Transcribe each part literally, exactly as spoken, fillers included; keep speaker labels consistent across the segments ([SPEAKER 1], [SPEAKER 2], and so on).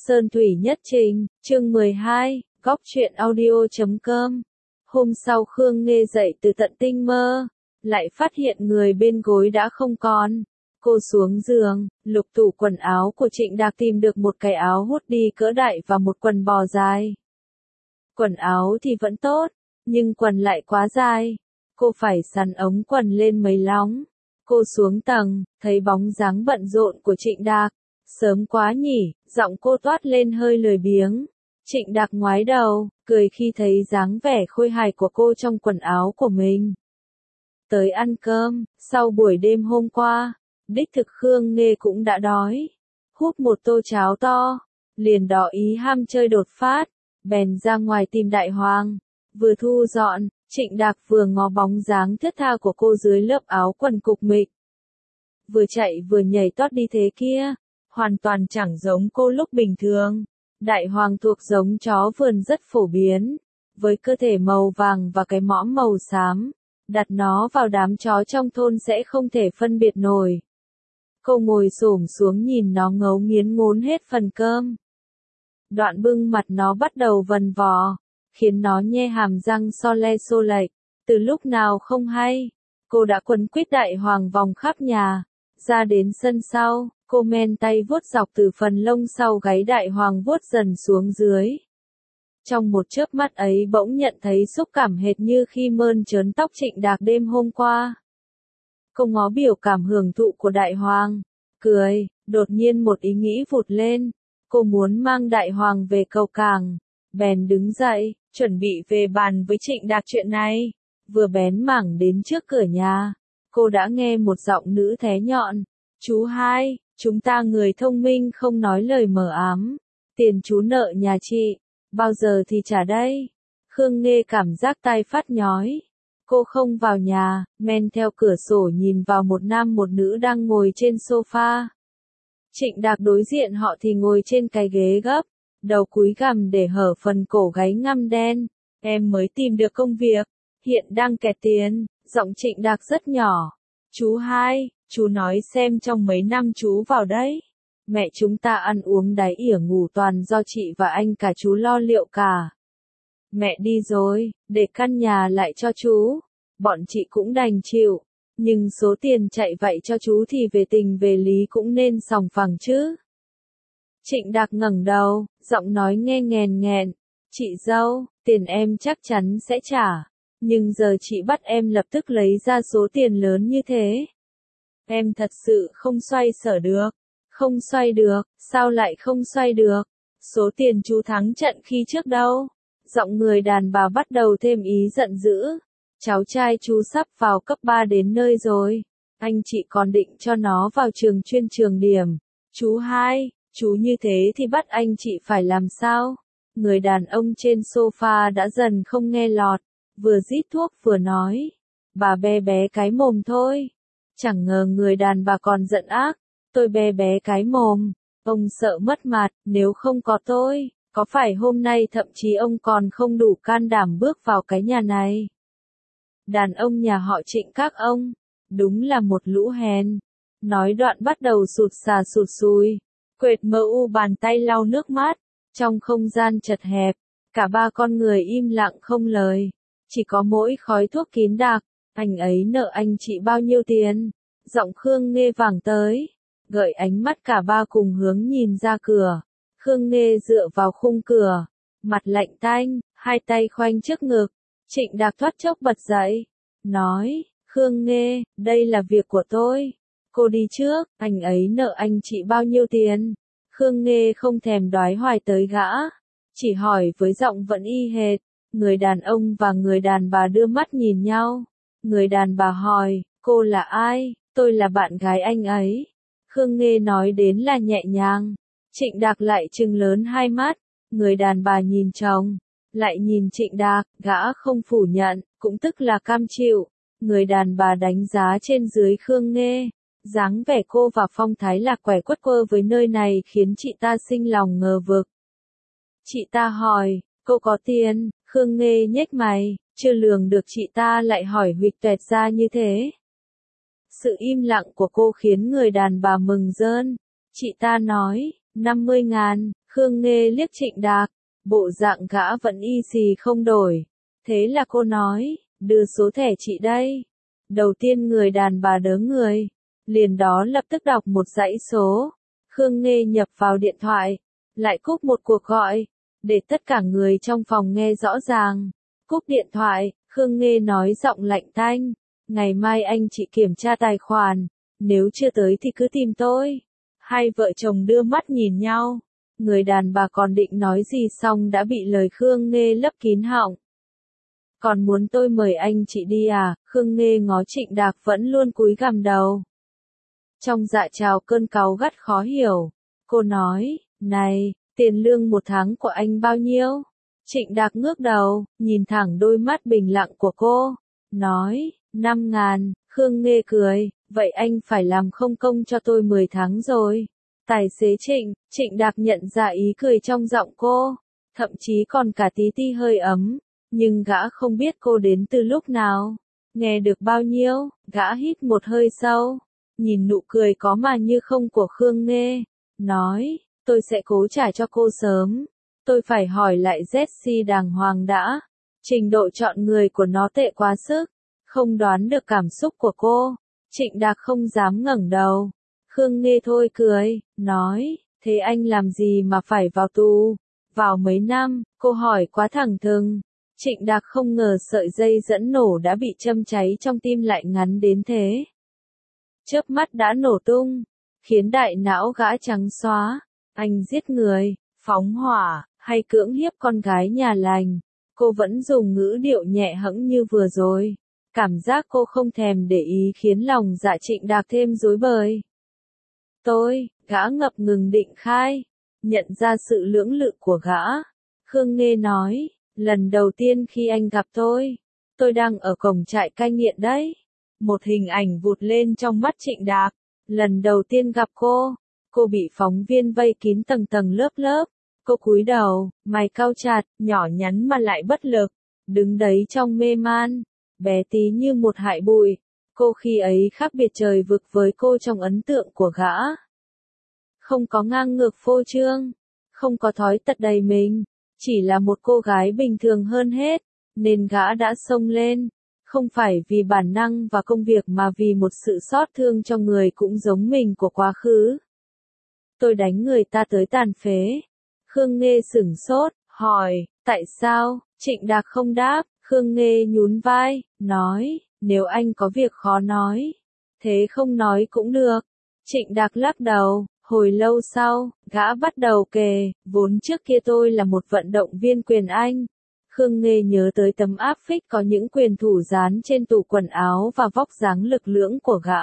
[SPEAKER 1] Sơn Thủy Nhất Trình, chương mười hai, góc truyện audio chấm com. Hôm sau Khương Nghê dậy từ tận tinh mơ, lại phát hiện người bên gối đã không còn. Cô xuống giường, lục tủ quần áo của Trịnh Đạc tìm được một cái áo hoodie cỡ đại và một quần bò dài. Quần áo thì vẫn tốt, nhưng quần lại quá dài. Cô phải sắn ống quần lên mấy lóng. Cô xuống tầng, thấy bóng dáng bận rộn của Trịnh Đạc. Sớm quá nhỉ, giọng cô toát lên hơi lười biếng. Trịnh Đạc ngoái đầu, cười khi thấy dáng vẻ khôi hài của cô trong quần áo của mình. Tới ăn cơm, sau buổi đêm hôm qua, đích thực Khương Nghê cũng đã đói. Húp một tô cháo to, liền đỏ ý ham chơi đột phát, bèn ra ngoài tìm Đại Hoàng. Vừa thu dọn, Trịnh Đạc vừa ngó bóng dáng thướt tha của cô dưới lớp áo quần cục mịch. Vừa chạy vừa nhảy tót đi thế kia, hoàn toàn chẳng giống cô lúc bình thường. Đại Hoàng thuộc giống chó vườn rất phổ biến, với cơ thể màu vàng và cái mõm màu xám. Đặt nó vào đám chó trong thôn sẽ không thể phân biệt nổi. Cô ngồi xổm xuống nhìn nó ngấu nghiến ngốn hết phần cơm. Đoạn bưng mặt nó bắt đầu vần vò, khiến nó nhe hàm răng so le xô lệch. Từ lúc nào không hay, cô đã quấn quýt Đại Hoàng vòng khắp nhà. Ra đến sân sau, cô men tay vuốt dọc từ phần lông sau gáy Đại Hoàng vuốt dần xuống dưới. Trong một chớp mắt ấy bỗng nhận thấy xúc cảm hệt như khi mơn trớn tóc Trịnh Đạc đêm hôm qua. Cô ngó biểu cảm hưởng thụ của Đại Hoàng, cười, đột nhiên một ý nghĩ vụt lên. Cô muốn mang Đại Hoàng về cầu cảng, bèn đứng dậy, chuẩn bị về bàn với Trịnh Đạc chuyện này. Vừa bén mảng đến trước cửa nhà, cô đã nghe một giọng nữ thé nhọn. Chú hai, chúng ta người thông minh không nói lời mờ ám. Tiền chú nợ nhà chị, bao giờ thì trả đây? Khương Nghê cảm giác tai phát nhói. Cô không vào nhà, men theo cửa sổ nhìn vào một nam một nữ đang ngồi trên sofa. Trịnh Đạc đối diện họ thì ngồi trên cái ghế gấp, đầu cúi gằm để hở phần cổ gáy ngăm đen. Em mới tìm được công việc, hiện đang kẹt tiền. Giọng Trịnh Đạc rất nhỏ. Chú hai, chú nói xem trong mấy năm chú vào đấy. Mẹ chúng ta ăn uống đáy ỉa ngủ toàn do chị và anh cả chú lo liệu cả. Mẹ đi rồi, để căn nhà lại cho chú. Bọn chị cũng đành chịu. Nhưng số tiền chạy vậy cho chú thì về tình về lý cũng nên sòng phẳng chứ. Trịnh Đạc ngẩng đầu, giọng nói nghe nghèn nghẹn. Chị dâu, tiền em chắc chắn sẽ trả. Nhưng giờ chị bắt em lập tức lấy ra số tiền lớn như thế. Em thật sự không xoay sở được. Không xoay được, sao lại không xoay được? Số tiền chú thắng trận khi trước đâu? Giọng người đàn bà bắt đầu thêm ý giận dữ. Cháu trai chú sắp vào cấp ba đến nơi rồi. Anh chị còn định cho nó vào trường chuyên trường điểm. Chú hai, chú như thế thì bắt anh chị phải làm sao? Người đàn ông trên sofa đã dần không nghe lọt, vừa rít thuốc vừa nói. Bà bé bé cái mồm thôi. Chẳng ngờ người đàn bà còn giận ác. Tôi bé bé cái mồm, ông sợ mất mặt, nếu không có tôi, có phải hôm nay thậm chí ông còn không đủ can đảm bước vào cái nhà này. Đàn ông nhà họ Trịnh các ông, đúng là một lũ hèn. Nói đoạn bắt đầu sụt sà sụt sùi, quệt mờ u bàn tay lau nước mắt, trong không gian chật hẹp, cả ba con người im lặng không lời, chỉ có mỗi khói thuốc kín đặc. Anh ấy nợ anh chị bao nhiêu tiền? Giọng Khương Nghê vẳng tới. Gợi ánh mắt cả ba cùng hướng nhìn ra cửa. Khương Nghê dựa vào khung cửa, mặt lạnh tanh, hai tay khoanh trước ngực. Trịnh Đạc thoát chốc bật dậy, nói, Khương Nghê, đây là việc của tôi. Cô đi trước, anh ấy nợ anh chị bao nhiêu tiền? Khương Nghê không thèm đoái hoài tới gã, chỉ hỏi với giọng vẫn y hệt. Người đàn ông và người đàn bà đưa mắt nhìn nhau. Người đàn bà hỏi, cô là ai? Tôi là bạn gái anh ấy. Khương Nghê nói đến là nhẹ nhàng. Trịnh Đạc lại trừng lớn hai mắt. Người đàn bà nhìn chồng, lại nhìn Trịnh Đạc, gã không phủ nhận, cũng tức là cam chịu. Người đàn bà đánh giá trên dưới Khương Nghê. Dáng vẻ cô và phong thái lạc quẻ quất quơ với nơi này khiến chị ta sinh lòng ngờ vực. Chị ta hỏi, cô có tiền? Khương Nghê nhếch mày, chưa lường được chị ta lại hỏi huỵch toẹt ra như thế. Sự im lặng của cô khiến người đàn bà mừng rơn. Chị ta nói, năm mươi ngàn. Khương Nghê liếc Trịnh Đạc, bộ dạng gã vẫn y xì không đổi. Thế là cô nói, đưa số thẻ chị đây. Đầu tiên người đàn bà đớ người, liền đó lập tức đọc một dãy số. Khương Nghê nhập vào điện thoại, lại cúp một cuộc gọi, để tất cả người trong phòng nghe rõ ràng. Cúp điện thoại, Khương Nghê nói giọng lạnh tanh, ngày mai anh chị kiểm tra tài khoản, nếu chưa tới thì cứ tìm tôi. Hai vợ chồng đưa mắt nhìn nhau, người đàn bà còn định nói gì xong đã bị lời Khương Nghê lấp kín họng. Còn muốn tôi mời anh chị đi à? Khương Nghê ngó Trịnh Đạc vẫn luôn cúi gằm đầu. Trong dạ trào cơn cáu gắt khó hiểu, cô nói, này, tiền lương một tháng của anh bao nhiêu? Trịnh Đạc ngước đầu, nhìn thẳng đôi mắt bình lặng của cô, nói, năm ngàn. Khương Nghê cười, vậy anh phải làm không công cho tôi mười tháng rồi. Tài xế Trịnh, Trịnh Đạc nhận ra ý cười trong giọng cô, thậm chí còn cả tí ti hơi ấm, nhưng gã không biết cô đến từ lúc nào. Nghe được bao nhiêu, gã hít một hơi sâu, nhìn nụ cười có mà như không của Khương Nghê, nói, tôi sẽ cố trả cho cô sớm. Tôi phải hỏi lại Jessie đàng hoàng đã, trình độ chọn người của nó tệ quá sức, không đoán được cảm xúc của cô. Trịnh Đạc không dám ngẩng đầu. Khương Nghê thôi cười, nói, thế anh làm gì mà phải vào tù? Vào mấy năm? Cô hỏi quá thẳng thừng. Trịnh Đạc không ngờ sợi dây dẫn nổ đã bị châm cháy trong tim lại ngắn đến thế. Chớp mắt đã nổ tung, khiến đại não gã trắng xóa. Anh giết người, phóng hỏa, hay cưỡng hiếp con gái nhà lành? Cô vẫn dùng ngữ điệu nhẹ hẫng như vừa rồi. Cảm giác cô không thèm để ý khiến lòng dạ Trịnh Đạc thêm rối bời. Tôi, gã ngập ngừng định khai, nhận ra sự lưỡng lự của gã. Khương Nghê nói, lần đầu tiên khi anh gặp tôi, tôi đang ở cổng trại cai nghiện đấy. Một hình ảnh vụt lên trong mắt Trịnh Đạc. Lần đầu tiên gặp cô, cô bị phóng viên vây kín tầng tầng lớp lớp. Cô cúi đầu, mày cau chặt, nhỏ nhắn mà lại bất lực, đứng đấy trong mê man, bé tí như một hại bụi. Cô khi ấy khác biệt trời vực với cô trong ấn tượng của gã. Không có ngang ngược phô trương, không có thói tật đầy mình, chỉ là một cô gái bình thường hơn hết, nên gã đã xông lên, không phải vì bản năng và công việc mà vì một sự xót thương cho người cũng giống mình của quá khứ. Tôi đánh người ta tới tàn phế. Khương Nghê sửng sốt, hỏi, tại sao? Trịnh Đạc không đáp. Khương Nghê nhún vai, nói, nếu anh có việc khó nói, thế không nói cũng được. Trịnh Đạc lắc đầu, hồi lâu sau, gã bắt đầu kể, vốn trước kia tôi là một vận động viên quyền Anh. Khương Nghê nhớ tới tấm áp phích có những quyền thủ dán trên tủ quần áo và vóc dáng lực lưỡng của gã.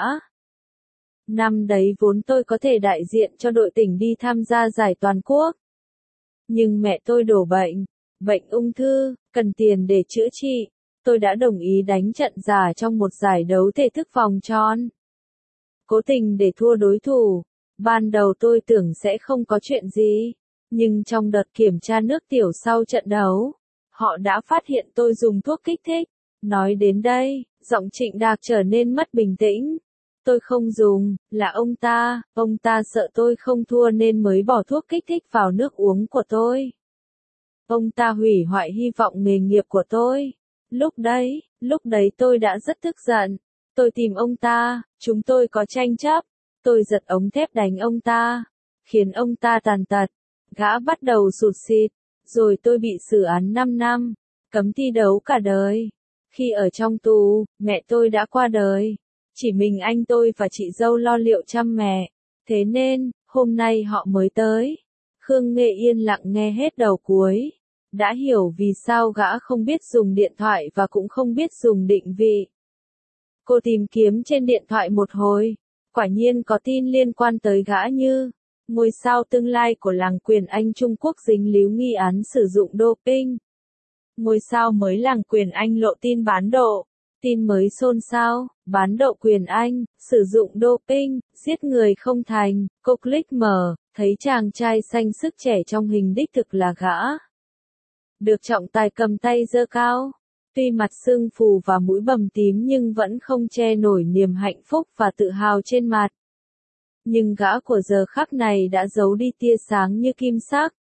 [SPEAKER 1] Năm đấy vốn tôi có thể đại diện cho đội tỉnh đi tham gia giải toàn quốc. Nhưng mẹ tôi đổ bệnh, bệnh ung thư, cần tiền để chữa trị. Tôi đã đồng ý đánh trận giả trong một giải đấu thể thức vòng tròn. Cố tình để thua đối thủ. Ban đầu tôi tưởng sẽ không có chuyện gì. Nhưng trong đợt kiểm tra nước tiểu sau trận đấu, họ đã phát hiện tôi dùng thuốc kích thích. Nói đến đây, giọng Trịnh Đạc trở nên mất bình tĩnh. Tôi không dùng, là ông ta, ông ta sợ tôi không thua nên mới bỏ thuốc kích thích vào nước uống của tôi. Ông ta hủy hoại hy vọng nghề nghiệp của tôi. Lúc đấy, lúc đấy tôi đã rất tức giận. Tôi tìm ông ta, chúng tôi có tranh chấp. Tôi giật ống thép đánh ông ta, khiến ông ta tàn tật. Gã bắt đầu sụt sịt, rồi tôi bị xử án năm năm, cấm thi đấu cả đời. Khi ở trong tù, mẹ tôi đã qua đời. Chỉ mình anh tôi và chị dâu lo liệu chăm mẹ. Thế nên, hôm nay họ mới tới. Khương Nghê yên lặng nghe hết đầu cuối. Đã hiểu vì sao gã không biết dùng điện thoại và cũng không biết dùng định vị. Cô tìm kiếm trên điện thoại một hồi. Quả nhiên có tin liên quan tới gã như ngôi sao tương lai của làng quyền Anh Trung Quốc dính líu nghi án sử dụng doping. Ngôi sao mới làng quyền Anh lộ tin bán độ. Tin mới xôn xao, bán độ quyền Anh, sử dụng doping, giết người không thành. Cô click mở, thấy chàng trai xanh sức trẻ trong hình đích thực là gã. Được trọng tài cầm tay giơ cao. Tuy mặt sưng phù và mũi bầm tím nhưng vẫn không che nổi niềm hạnh phúc và tự hào trên mặt. Nhưng gã của giờ khắc này đã giấu đi tia sáng như kim sắc.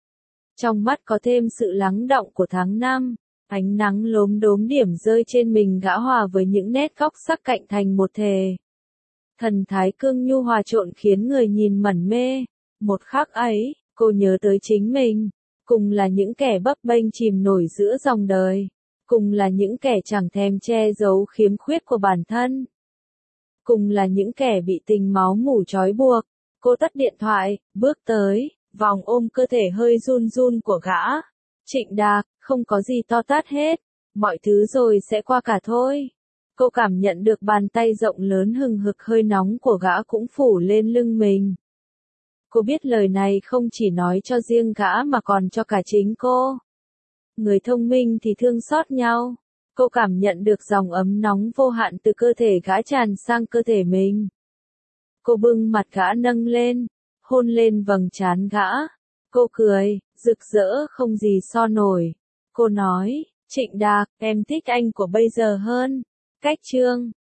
[SPEAKER 1] Trong mắt có thêm sự lắng đọng của tháng năm, ánh nắng lốm đốm điểm rơi trên mình gã hòa với những nét góc sắc cạnh thành một thể. Thần thái cương nhu hòa trộn khiến người nhìn mẩn mê. Một khắc ấy, cô nhớ tới chính mình, cùng là những kẻ bấp bênh chìm nổi giữa dòng đời, cùng là những kẻ chẳng thèm che giấu khiếm khuyết của bản thân, cùng là những kẻ bị tình máu mủ trói buộc. Cô tắt điện thoại, bước tới, vòng ôm cơ thể hơi run run của gã. Trịnh Đạc, không có gì to tát hết, mọi thứ rồi sẽ qua cả thôi. Cô cảm nhận được bàn tay rộng lớn hừng hực hơi nóng của gã cũng phủ lên lưng mình. Cô biết lời này không chỉ nói cho riêng gã mà còn cho cả chính cô. Người thông minh thì thương xót nhau. Cô cảm nhận được dòng ấm nóng vô hạn từ cơ thể gã tràn sang cơ thể mình. Cô bưng mặt gã nâng lên, hôn lên vầng trán gã. Cô cười, rực rỡ không gì so nổi. Cô nói, Trịnh Đạc, em thích anh của bây giờ hơn. Cách chương